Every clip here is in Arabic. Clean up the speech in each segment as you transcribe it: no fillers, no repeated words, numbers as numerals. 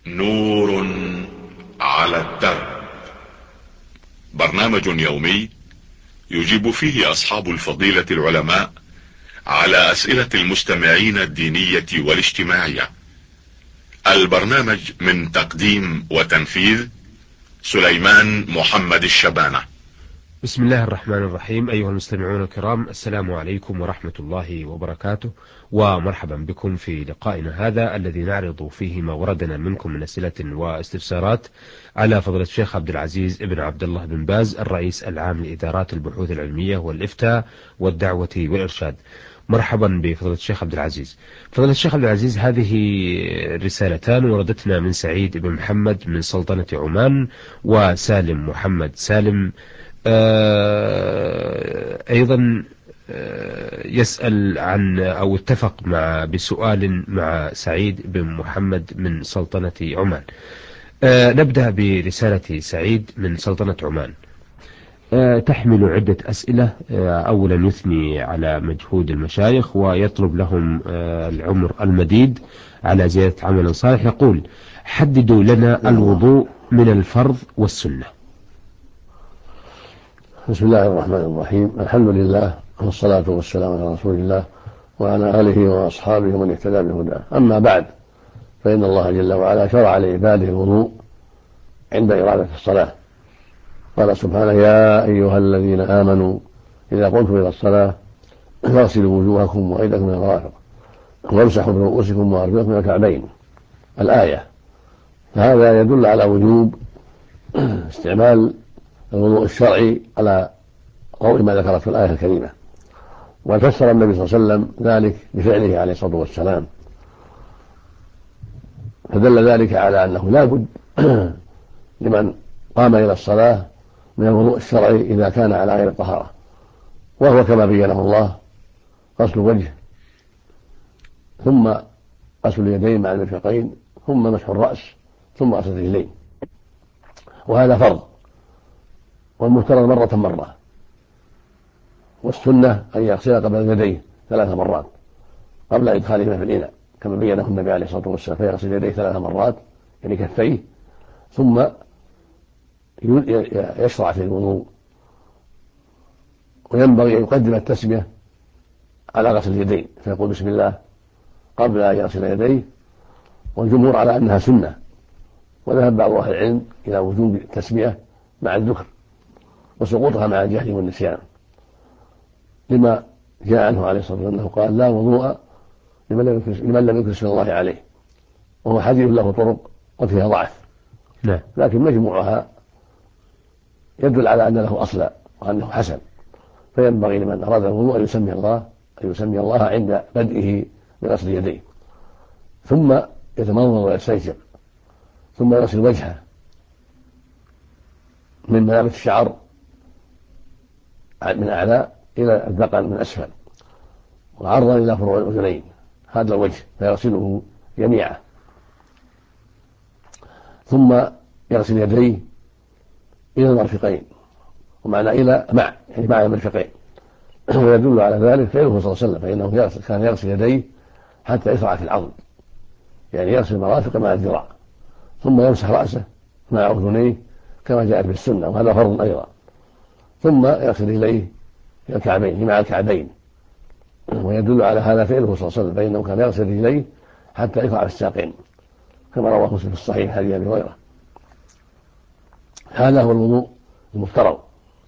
نور على الدرب. برنامج يومي يجيب فيه أصحاب الفضيلة العلماء على أسئلة المستمعين الدينية والاجتماعية. البرنامج من تقديم وتنفيذ سليمان محمد الشبانة. بسم الله الرحمن الرحيم. أيها المستمعون الكرام، السلام عليكم ورحمة الله وبركاته، ومرحبا بكم في لقائنا هذا الذي نعرض فيه ما وردنا منكم من أسئلة واستفسارات على فضيلة الشيخ عبد العزيز ابن عبد الله بن باز، الرئيس العام لإدارات البحوث العلمية والإفتاء والدعوة والإرشاد. مرحبا بفضيلة الشيخ عبد العزيز. فضيلة الشيخ عبد العزيز، هذه رسالتان وردتنا من سعيد بن محمد من سلطنة عمان، وسالم محمد سالم أيضا يسأل عن أو اتفق بسؤال مع سعيد بن محمد من سلطنة عمان. نبدأ برسالة سعيد من سلطنة عمان. تحمل عدة أسئلة. أولا يثني على مجهود المشايخ ويطلب لهم العمر المديد على زيادة عمل صالح. يقول: حددوا لنا الوضوء من الفرض والسنة. بسم الله الرحمن الرحيم. الحمد لله والصلاة والسلام على رسول الله وعلى آله وأصحابه ومن اهتدى بهداه. أما بعد، فإن الله جل وعلا شرع لعباده الوضوء عند إرادة الصلاة. قال سبحانه: يا أيها الذين آمنوا إذا قمتم إلى الصلاة فاغسلوا وجوهكم وأيديكم إلى المرافق وامسحوا برؤوسكم وأرجلكم إلى الكعبين. الآية. فهذا يدل على وجوب استعمال الوضوء الشرعي على قول ما ذكر في الآية الكريمة، وفسر النبي صلى الله عليه وسلم ذلك بفعله عليه الصلاة والسلام، فدل ذلك على أنه لا بد لمن قام إلى الصلاة من الوضوء الشرعي إذا كان على غير الطهارة، وهو كما بينه الله: غسل الوجه، ثم غسل اليدين مع المرفقين، ثم مسح الرأس، ثم غسل الرجلين. وهذا فرض، والمفترض مرة، والسنة أن يغسل قبل يديه 3 مرات قبل إدخالهما في الإناء، كما بينه النبي عليه الصلاة والسلام، فيغسل يديه 3 مرات يعني كفيه، ثم يشرع في الوضوء. وينبغي أن يقدم التسمية على غسل اليدين، فيقول بسم الله قبل أن يغسل يديه، والجمهور على أنها سنة، وذهب بعض أهل العلم إلى وجوب التسمية مع الذكر وسقوطها مع الجهل والنسيان، لما جاء عنه عليه الصلاة والسلام أنه قال: لا وضوء لمن لم يذكر اسم الله عليه، وهو حديث له طرق وفيها ضعف، لكن مجموعها يدل على أن له أصلا وأنه حسن. فينبغي لمن أراد الوضوء أن يسمي الله عند بدئه بغسل يديه، ثم يتمضمض ويستنشق، ثم يغسل وجهه من منابت الشعر من أعلى إلى الذقن من أسفل، وعرضا إلى فروع الأذنين، هذا الوجه، فيغسله جميعا، ثم يغسل يديه إلى المرفقين، ومعنى إلى مع المرفقين. ويدل على ذلك فعله صلى الله عليه وسلم، فإنه كان يغسل يديه حتى يشرع في العظم، يعني يغسل المرافق مع الذراع، ثم يمسح رأسه مع أذنيه كما جاءت بالسنة، وهذا فرض أيضا، ثم يغسل رجليه إلى الكعبين مع الكعبين. ويدل على هذا فعله صلى الله عليه وسلم، فإنه كان يغسل رجليه حتى يقع في الساقين، كما رواه مسلم في الصحيح حديث أبي هريرة. هذا هو الوضوء المفترض: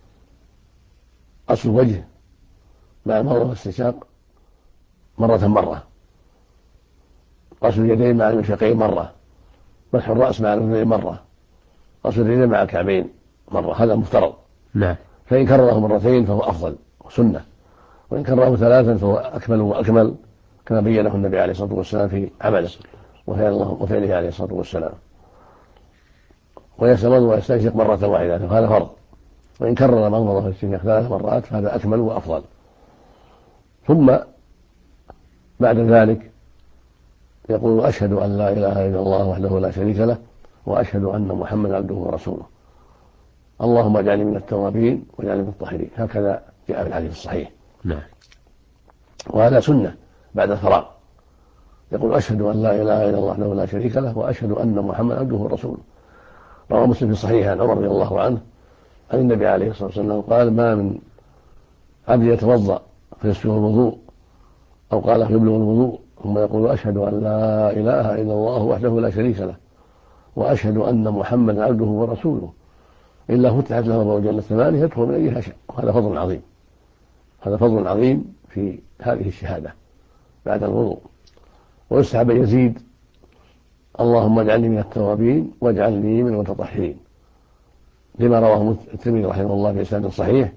غسل الوجه مع المضمضة والاستنشاق مرة، غسل اليدين مع المرفقين مرة، مسح الرأس مع الأذنين مرة، غسل الرجلين مع الكعبين مرة. هذا مفترض. فإن كرره مرتين فهو أفضل وسنة، وإن كرره 3 فهو أكمل وأكمل، كما بينه النبي عليه الصلاة والسلام في عمله وفعله عليه الصلاة والسلام. ويتمضمض ويستنشق مرة واحدة، فهذا فرض. وإن كرر مضمضة والاستنشاق 3 مرات فهذا أكمل وأفضل. ثم بعد ذلك يقول: أشهد أن لا إله إلا الله وحده لا شريك له، وأشهد أن محمدا عبده ورسوله، اللهم اجعلني من التوابين واجعلني من الطاهرين. هكذا جاء في الحديث الصحيح. نعم. وهذا سنة بعد الفراغ، يقول أشهد أن لا إله إلا الله وحده لا شريك له وأشهد أن محمدا عبده ورسوله. روى مسلم في صحيح عن عمر رضي الله عنه عن النبي عليه الصلاة والسلام قال: ما من عبد يتوضأ فيسبغ الوضوء أو قال فيبلغ الوضوء ثم يقول: أشهد أن لا إله إلا الله وحده لا شريك له وأشهد أن محمدا عبده ورسوله إلا فتحت له أبواب الجنة 8 يدخل من أيها شاء. وهذا فضل عظيم، هذا فضل عظيم في هذه الشهادة بعد الوضوء. ويستحب أن يزيد: اللهم اجعلني من التوابين واجعلني من المتطهرين، لما رواه الترمذي رحمه الله في إسناد صحيح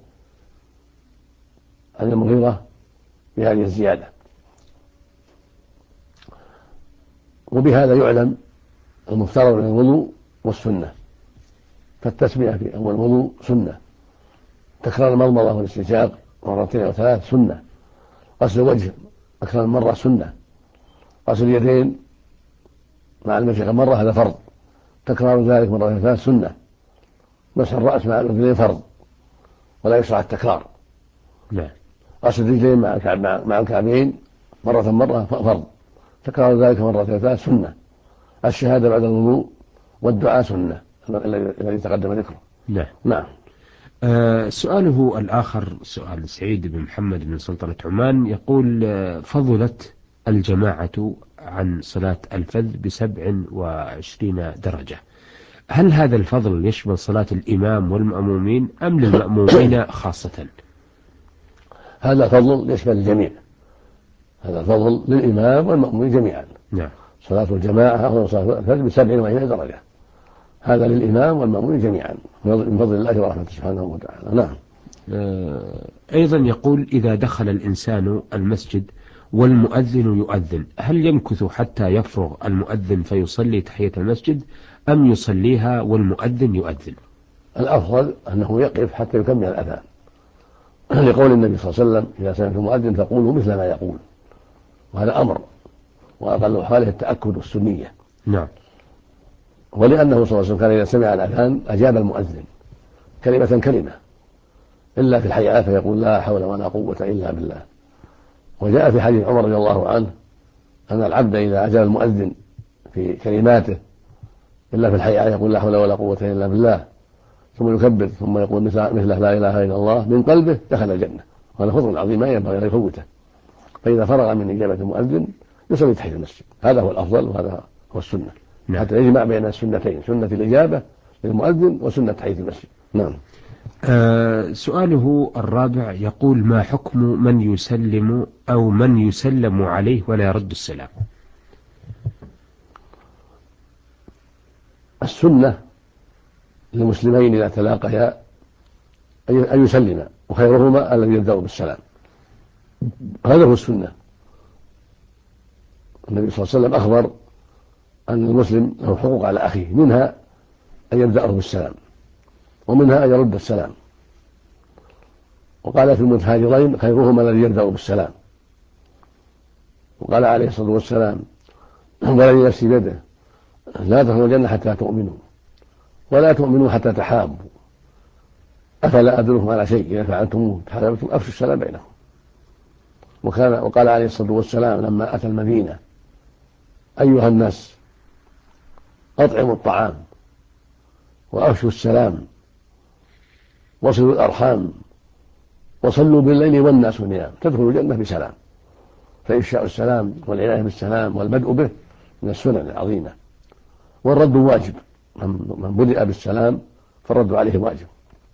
عن المغيرة بهذه الزيادة. وبهذا يعلم المفترض من الوضوء والسنة. فالتسمية في أول الوضوء سنة، تكرار المضمضة والاستنشاق 2 أو 3 سنة، غسل الوجه أكثر من مرة سنة، غسل اليدين مع المشيخة مرة هذا فرض، تكرار ذلك مرة 3 سنة، مسح الرأس مع الأذنين فرض ولا يشرع التكرار. نعم. غسل الرجلين مع الكعبين مرة فرض، تكرار ذلك مرة 3 سنة. الشهادة بعد الوضوء والدعاء سنة الذي تقدم ذكره. نعم. نعم. سؤاله الآخر سؤال سعيد بن محمد بن سلطنة عمان يقول: فضلت الجماعة عن صلاة الفذ ب27 درجة، هل هذا الفضل يشمل صلاة الإمام والمأمومين أم للمأمومين خاصة؟ هذا فضل يشمل الجميع، هذا فضل للإمام والمأمومين جميعا. نعم. صلاة الجماعة أو صلاة الفذ ب27 درجة، هذا للإمام والمأمومين جميعا من فضل الله ورحمته سبحانه وتعالى. نعم. أيضا يقول: إذا دخل الإنسان المسجد والمؤذن يؤذن، هل يمكث حتى يفرغ المؤذن فيصلي تحية المسجد أم يصليها والمؤذن يؤذن؟ الأفضل أنه يقف حتى يكمل الأذان، لقول النبي صلى الله عليه وسلم: إذا سمعت المؤذن فقولوا مثل ما يقول، وهذا أمر، وأقل حاله التأكد والسنية. نعم. ولأنه صلى الله عليه وسلم كان إذا سمع الأذان أجاب المؤذن كلمة كلمة، إلا في الحياة فيقول: لا حول ولا قوة إلا بالله. وجاء في حديث عمر رضي الله عنه أن العبد إذا أجاب المؤذن في كلماته إلا في الحياة يقول: لا حول ولا قوة إلا بالله، ثم يكبر ثم يقول مثله: لا إله إلا الله، من قلبه دخل الجنة. وهذا فضل عظيم ما ينبغي أن يفوته. فإذا فرغ من إجابة المؤذن يصلي تحية المسجد، هذا هو الأفضل وهذا هو السنة. نعم. حتى يجمع بين السنتين، سنة الإجابة للمؤذن وسنة تحية المسجد. نعم. سؤاله الرابع يقول: ما حكم من يسلم أو من يسلم عليه ولا يرد السلام؟ السنة للمسلمين إذا تلاقيا أن يسلما، وخيرهما الذي يبدأ بالسلام، هذا هو السنة. النبي صلى الله عليه وسلم أخبر أن المسلم له حقوق على أخيه، منها أن يبدأه بالسلام ومنها أن يرد السلام. وقال في المتهاجرين: خيرهما الذي يبدأ بالسلام. وقال عليه الصلاة والسلام: والذي نفسي بيده لا تدخلوا الجنة حتى تؤمنوا ولا تؤمنوا حتى تحابوا، أفلا أدلكم على شيء إذا فعلتموه تحاببتم أفشوا السلام بينكم. وقال عليه الصلاة والسلام لما أتى المدينة: أيها الناس أطعموا الطعام وأفشوا السلام وصلوا الأرحام وصلوا بالليل والناس نيام تدخلوا الجنة بسلام. فإفشاء السلام والعناية بالسلام والبدء به من السنن العظيمة. والرد واجب، من بدأ بالسلام فالرد عليه واجب،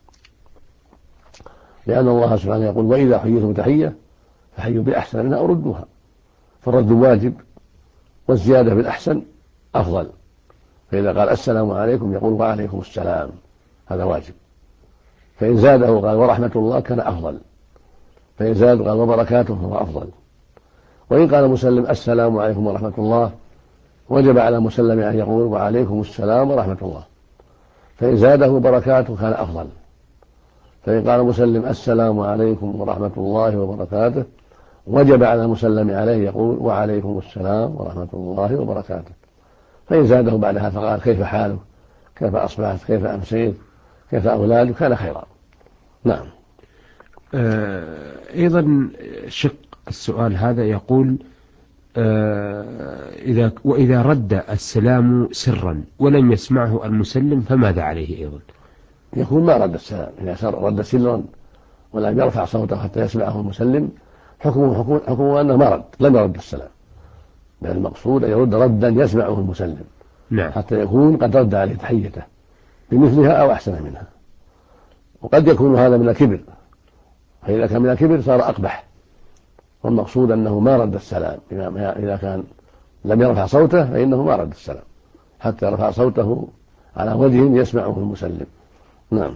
لأن الله سبحانه يقول: وإذا حييتم تحية فحيوا بأحسن منها أو ردوها. فالرد واجب، والزيادة بالأحسن أفضل. فإذا قال السلام عليكم يقول: وعليكم السلام، هذا واجب. فإن زاده قال: ورحمة الله كان أفضل. فإن زاد قال: وبركاته، هو أفضل. وإن قال مسلم: السلام عليكم ورحمة الله، وجب على مسلم أن يقول: وعليكم السلام ورحمة الله. فإن زاده بركاته كان أفضل. فإن قال مسلم: السلام عليكم ورحمة الله وبركاته، وجب على المسلم عليه يقول: وعليكم السلام ورحمة الله وبركاته. فإن زاده بعدها فقال: كيف حالك، كيف أصبحت، كيف أمسيت، كيف أولادك، كان خيرا. نعم. أيضا شق السؤال هذا يقول: وإذا رد السلام سرا ولم يسمعه المسلم فماذا عليه أيضا؟ يكون ما رد السلام. إذا رد سرا ولم يرفع صوته حتى يسمعه المسلم حكمه أنه ما رد، لم يرد السلام، بل المقصود أن يرد ردا يسمعه المسلم. نعم. حتى يكون قد رد عليه تحيته بمثلها أو أحسن منها. وقد يكون هذا من الكبر، فإذا كان من الكبر صار أقبح، والمقصود أنه ما رد السلام. إذا كان لم يرفع صوته فإنه ما رد السلام حتى يرفع صوته على وجه يسمعه المسلم. نعم.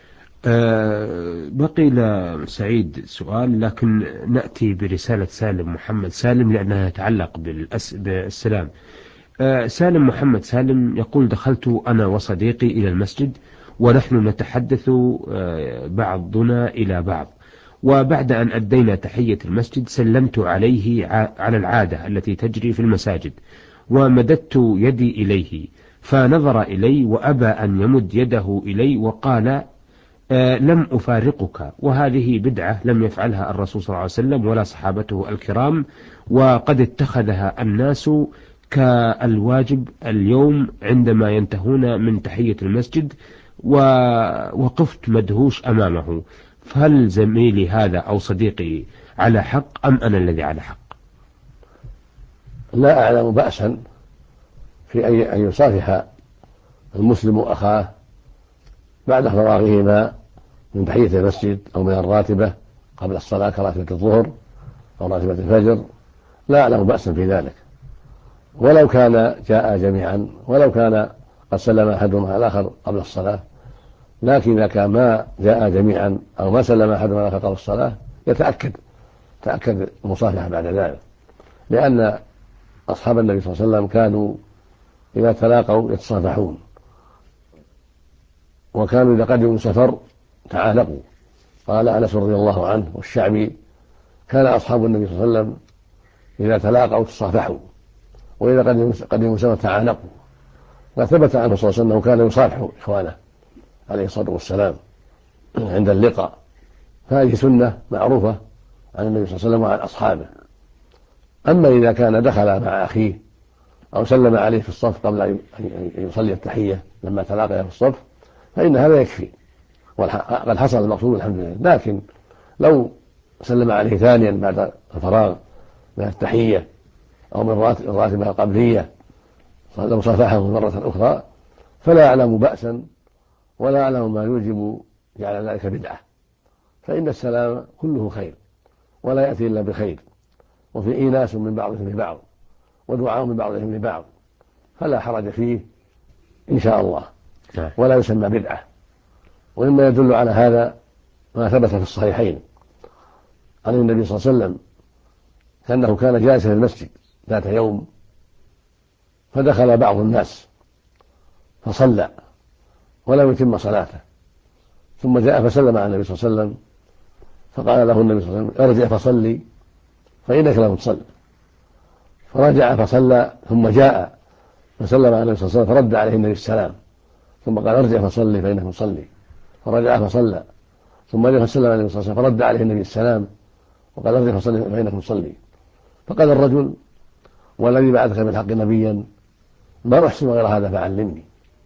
بقي لسعيد سؤال، لكن نأتي برسالة سالم محمد سالم لأنها تتعلق بالسلام. سالم محمد سالم يقول: دخلت أنا وصديقي إلى المسجد ونحن نتحدث بعضنا إلى بعض، وبعد أن أدينا تحية المسجد سلمت عليه على العادة التي تجري في المساجد، ومددت يدي إليه فنظر إلي وأبى أن يمد يده إلي وقال: لم أفارقك. وهذه بدعة لم يفعلها الرسول صلى الله عليه وسلم ولا صحابته الكرام، وقد اتخذها الناس كالواجب اليوم عندما ينتهون من تحية المسجد، ووقفت مدهوش أمامه. فهل زميلي هذا أو صديقي على حق أم أنا الذي على حق؟ لا أعلم بأسا في أن يصافح المسلم أخاه بعد فراغهما من تحية المسجد أو من الراتبة قبل الصلاة كراتبة الظهر أو راتبة الفجر، لا أعلم بأسا في ذلك، ولو كان جاء جميعا، ولو كان قد سلم أحدهما على الآخر قبل الصلاة. لكن إذا كان ما جاء جميعا أو ما سلم أحدهما على الآخر قبل الصلاة تأكد المصافحة بعد ذلك، لأن أصحاب النبي صلى الله عليه وسلم كانوا إذا تلاقوا يتصافحون، وكانوا إذا قدموا من سفر تعانقوا. قال أنس رضي الله عنه والشعبي: كان أصحاب النبي صلى الله عليه وسلم إذا تلاقوا تصافحوا، وإذا قدموا من سفر تعانقوا. وثبت عنه صلى الله عليه وسلم أنه كان يصافح إخوانه عليه الصلاة والسلام عند اللقاء، فهذه سنة معروفة عن النبي صلى الله عليه وسلم وعن أصحابه. أما إذا كان دخل مع أخيه أو سلم عليه في الصف قبل أن يصلي التحية لما تلاقى في الصف فإن هذا يكفي، وقد حصل المقصود الحمد لله. لكن لو سلم عليه ثانيا بعد الفراغ من التحية أو من الراتبة القبلية لو صافحه مرة أخرى فلا أعلم بأسا ولا أعلم ما يوجب جعل ذلك بدعة، فإن السلام كله خير ولا يأتي إلا بخير، وفي إيناس من بعضهم لبعض ودعاء من بعضهم لبعض، فلا حرج فيه إن شاء الله، ولا يسمى بدعة. ومما يدل على هذا ما ثبت في الصحيحين عن النبي صلى الله عليه وسلم أنه كان جالسا في المسجد ذات يوم فدخل بعض الناس فصلى ولم يتم صلاته، ثم جاء فسلم على النبي صلى الله عليه وسلم فقال له النبي صلى الله عليه وسلم: ارجع فصلي فإنك لم تصل. فرجع فصلى ثم جاء فسلم على النبي صلى الله عليه وسلم فرد عليه النبي السلام، ثم قال: ارجع فصلي فإنك مصلي. فرجع فصلى ثم رجع فسلم على النبي صلى الله عليه وسلم فرد عليه النبي السلام وقال: ارجع فصلي فإنك مصلي. فقال الرجل: والذي بعثك بالحق نبيا ما أحسن غير هذا فعلمني.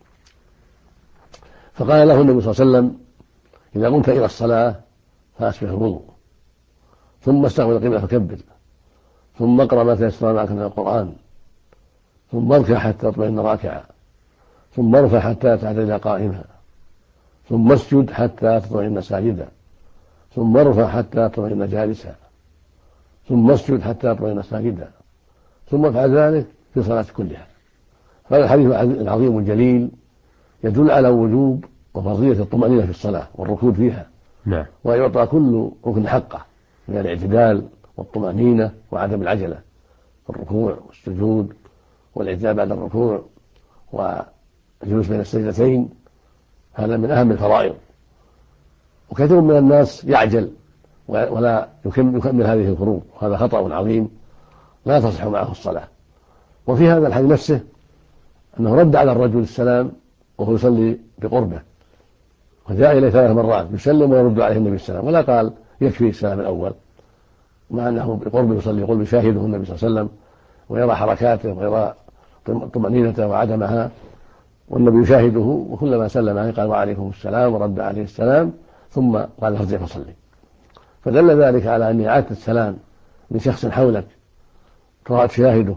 فقال له النبي صلى الله عليه وسلم: إذا قمت إلى الصلاة فأسبغ الوضوء، ثم استقبل القبلة فكبر، ثم اقرأ ما تيسر معك من القرآن، ثم اركع حتى تطمئن راكعا، ثم ارفع حتى تعتدل قائما، ثم اسجد حتى تطمئن ساجدا، ثم ارفع حتى تطمئن جالسا، ثم اسجد حتى تطمئن ساجدا، ثم افعل ذلك في صلاة كلها. هذا الحديث العظيم الجليل يدل على وجوب وفضيلة الطمأنينة في الصلاة والركود فيها، نعم. ويعطى كل ركن حقه من الاعتدال والطمأنينة وعدم العجلة في الركوع والسجود والاعتدال بعد الركوع والجلوس بين السجدتين، هذا من أهم الفرائض. وكثير من الناس يعجل ولا يكمل هذه الفروض، وهذا خطأ عظيم لا تصح معه الصلاة. وفي هذا الحديث نفسه أنه رد على الرجل السلام وهو يصلي بقربه، وجاء إليه 3 مرات يسلم ويرد عليه النبي السلام، ولا قال يكفي السلام الأول، مع أنه بقربه يصلي يقول بشاهده النبي صلى الله عليه وسلم ويرى حركاته ويرى طمأنينته وعدمها، والنبي يشاهده، وكلما سلم عليه قال وعليكم السلام ورد عليه السلام، ثم قال ارجع فصلي. فدل ذلك على أن إعادة السلام من شخص حولك تشاهده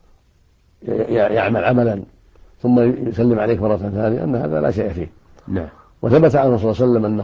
يعمل عملا ثم يسلم عليك مرة ثانية أن هذا لا شيء فيه. نعم. وثبت عنه صلى الله عليه وسلم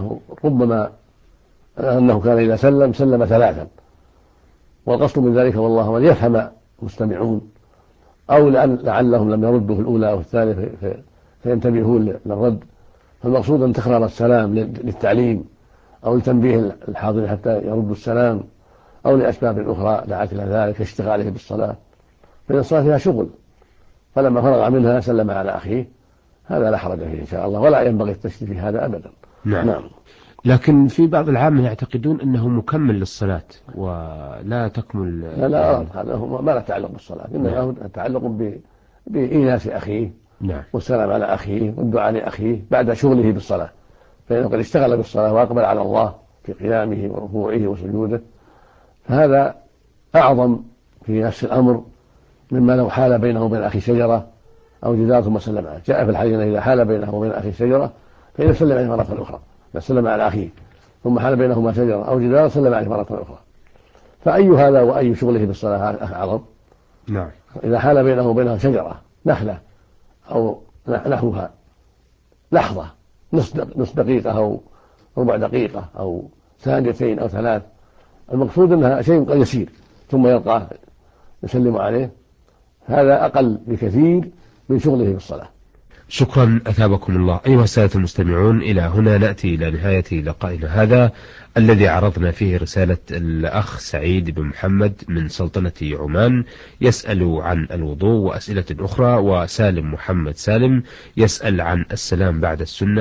أنه كان إذا سلم 3، والقصد من ذلك والله أن يفهم المستمعون، أو لعلهم لم يردوا في الأولى أو الثالثة فينتبهوا للرد. فالمقصود أن تكرار السلام للتعليم أو لتنبيه الحاضرين حتى يردوا السلام، أو لأسباب أخرى دعت إلى ذلك كاشتغاله بالصلاة، فإن الصلاة فيها شغل، فلما فرغ منها سلم على أخيه، هذا لا حرج فيه إن شاء الله، ولا ينبغي التشديد في هذا أبدا. نعم. لكن في بعض العامة يعتقدون أنه مكمل للصلاة ولا تكمل. لا هذا ما له تعلق بالصلاة، إنما له تعلق بإيناس أخيه. نعم. والسلام على أخيه والدعاء لأخيه بعد شغله بالصلاة، فإنه قد اشتغل بالصلاة وأقبل على الله في قيامه وركوعه وسجوده، فهذا أعظم في نفس الأمر مما لو حال بينه وبين أخي شجرة أو جدار ثم سلم عليه. جاء في الحديث إذا حال بينه وبين أخي شجرة فإذا سلم عليه مرة أخرى، إذا سلم على أخيه ثم حال بينهما شجرة أو جدار سلم عليه مرة أخرى، فأي هذا وأي شغله بالصلاة أعظم؟ نعم. إذا حال بينه وبينها شجرة، نخلة أو نحوها، لحظة، نصف دقيقة أو ربع دقيقة أو 2 أو 3، المقصود أنها شيء يسير، ثم يلقاه يسلم عليه، هذا أقل بكثير من شغله بالصلاة. شكرا أثابكم الله. أيها السادة المستمعون، إلى هنا نأتي إلى نهاية لقائنا هذا الذي عرضنا فيه رسالة الأخ سعيد بن محمد من سلطنة عمان يسأل عن الوضوء وأسئلة أخرى، وسالم محمد سالم يسأل عن السلام بعد السنة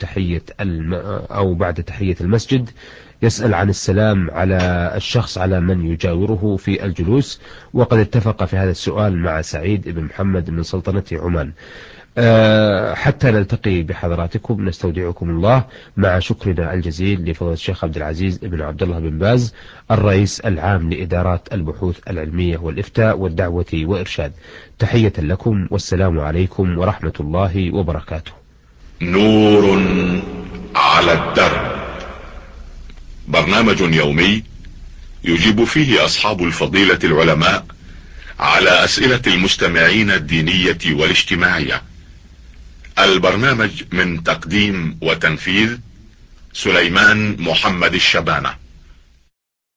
أو بعد تحية المسجد، يسأل عن السلام على الشخص على من يجاوره في الجلوس، وقد اتفق في هذا السؤال مع سعيد بن محمد من سلطنة عمان. حتى نلتقي بحضراتكم نستودعكم الله، مع شكرنا الجزيل لفضيلة الشيخ عبد العزيز بن عبد الله بن باز الرئيس العام لإدارات البحوث العلمية والإفتاء والدعوة وإرشاد. تحية لكم، والسلام عليكم ورحمة الله وبركاته. نور على الدرب، برنامج يومي يجيب فيه أصحاب الفضيلة العلماء على أسئلة المستمعين الدينية والاجتماعية. البرنامج من تقديم وتنفيذ سليمان محمد الشبانة.